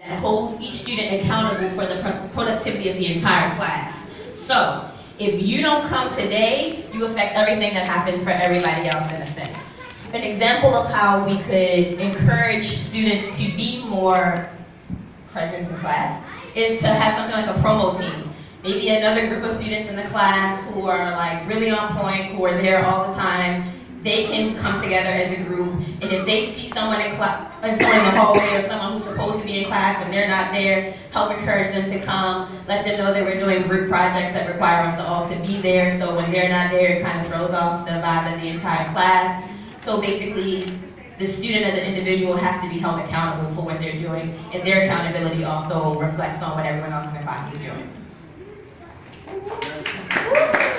that holds each student accountable for the productivity of the entire class. So, if you don't come today, you affect everything that happens for everybody else in a sense. An example of how we could encourage students to be more present in class is to have something like a promo team. Maybe another group of students in the class who are like really on point, who are there all the time. They can come together as a group, and if they see someone in the hallway or someone who's supposed to be in class and they're not there, help encourage them to come, let them know that we're doing group projects that require us all to be there, so when they're not there, it kind of throws off the vibe of the entire class. So basically, the student as an individual has to be held accountable for what they're doing, and their accountability also reflects on what everyone else in the class is doing.